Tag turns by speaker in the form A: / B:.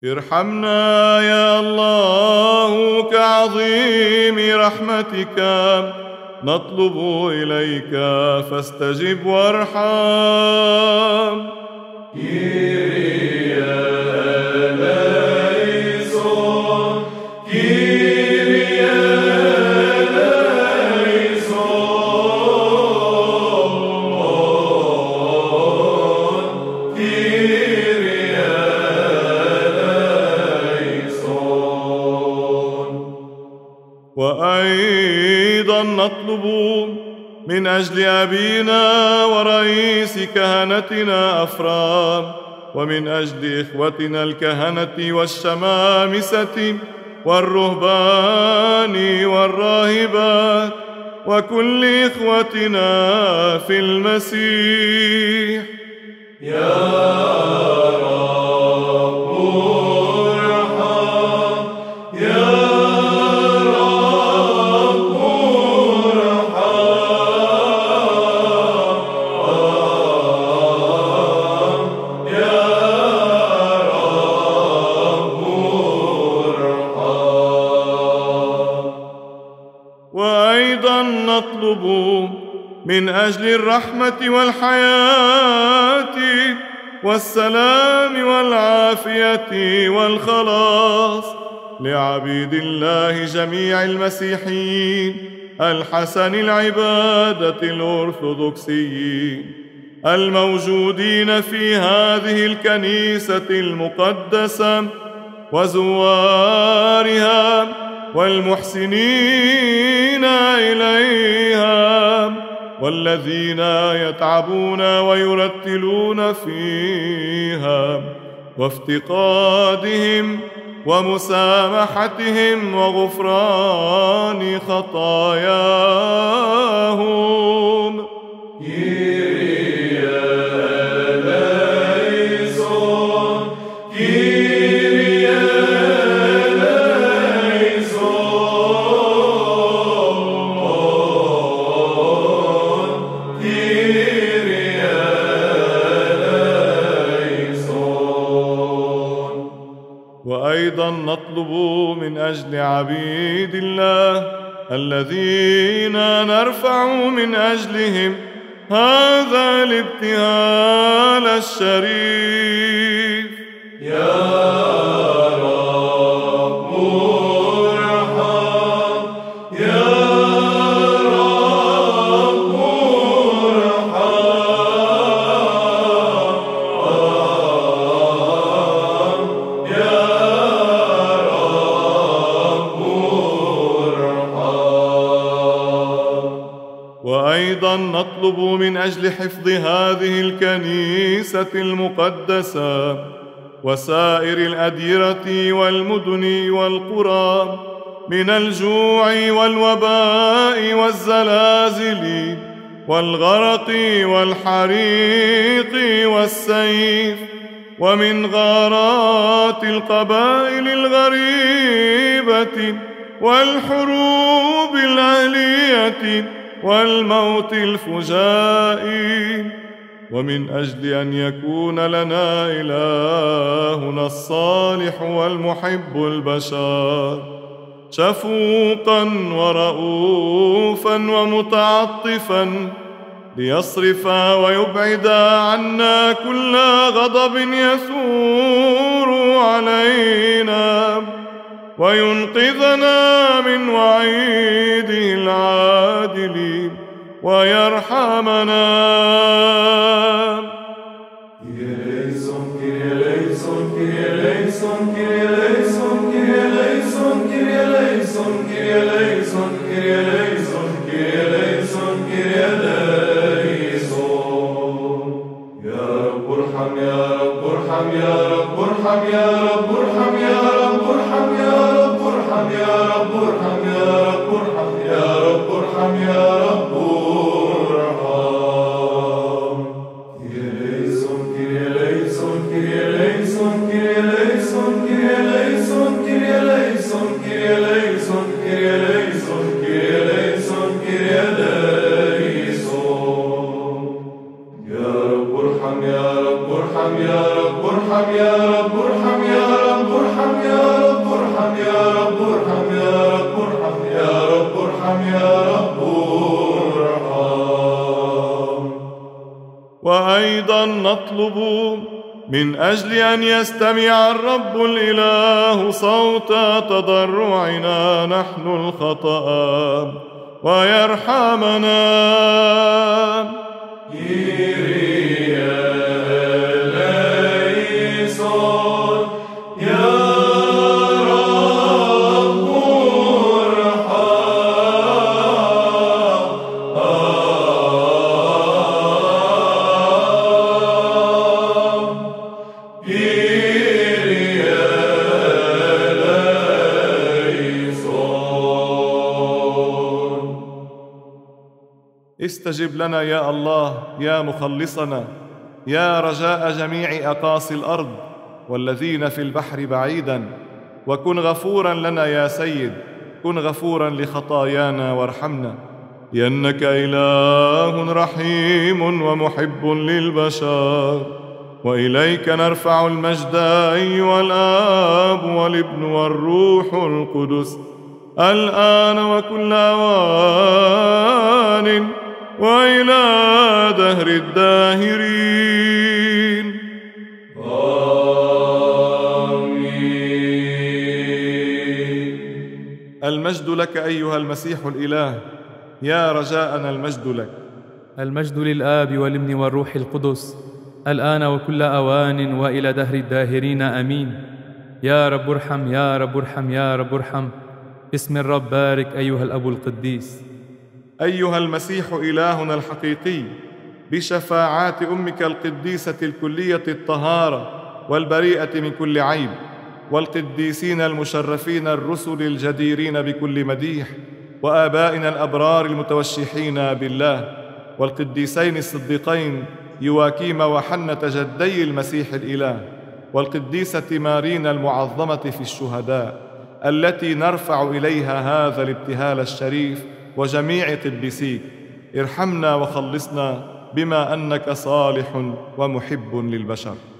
A: ارحمنا يا الله كعظيم رحمتك، نطلب إليك فاستجب وارحم.
B: كيريا ليسون كيريا ليسون كيريا ليسون.
A: وأيضا نطلب من أجل أبينا ورئيس كهنتنا أفرام، ومن أجل إخوتنا الكهنة والشمامسة والرهبان والراهبات وكل إخوتنا في المسيح.
B: يا رب ارحم، يا رب ارحم، يا رب ارحم.
A: وأيضا نطلب من أجل الرحمة والحياة والسلام والعافية والخلاص لعبيد الله جميع المسيحيين الحسن العبادة الأرثوذكسيين الموجودين في هذه الكنيسة المقدسة وزوارها والمحسنين إليها والذين يتعبون ويرتلون فيها، وافتقادهم ومسامحتهم وغفران خطاياهم.
B: كيريا ليسون كيريا ليسون كيريا ليسون.
A: وأيضا نطلب من أجل عبيد الله الذين نرفع من أجلهم هذا الابتهال الشريف.
B: يا رب ارحم، يا رب ارحم، يا رب ارحم.
A: وأيضا نطلب من أجل حفظ هذه الكنيسة المقدسة وسائر الأديرة والمدن والقرى من الجوع والوباء والزلازل والغرق والحريق والسيف، ومن غارات القبائل الغريبة والحروب الأهلية والموت الفجائي، ومن أجل أن يكون لنا إلهنا الصالح والمحب البشر شفوقا ورؤوفا ومتعطفا ليصرف ويبعد عنا كل غضب يثور علينا وينقذنا من وعيده العادل ويرحمنا.
B: ارحم يا رب ارحم يا رب ارحم يا رب ارحم يا رب
A: نطلب من أجل أن يستمع الرب الإله صوت تضرعنا نحن الخطأ ويرحمنا. استجب لنا يا الله يا مخلصنا، يا رجاء جميع أقاصي الأرض والذين في البحر بعيدا، وكن غفورا لنا يا سيد، كن غفورا لخطايانا وارحمنا، لأنك إله رحيم ومحب للبشر. وإليك نرفع المجد أيها الآب والابن والروح القدس، الآن وكل أوان وإلى دهر الداهرين.
B: آمين.
A: المجد لك أيها المسيح الإله، يا رجاءنا المجد لك.
C: المجد للآب والابن والروح القدس، الآن وكل أوان وإلى دهر الداهرين. آمين. يا رب ارحم، يا رب ارحم، يا رب ارحم. باسم الرب بارك أيها الأب القديس.
A: أيها المسيح إلهنا الحقيقي، بشفاعات أمك القديسة الكلية الطهارة والبريئة من كل عيب، والقديسين المشرفين الرسل الجديرين بكل مديح، وآبائنا الأبرار المتوشحين بالله، والقديسين الصديقين يواكيم وحنة جدي المسيح الإله، والقديسة مارينا المعظمة في الشهداء التي نرفع إليها هذا الابتهال الشريف، وجميع قديسيك، ارحمنا وخلصنا بما أنك صالح ومحب للبشر.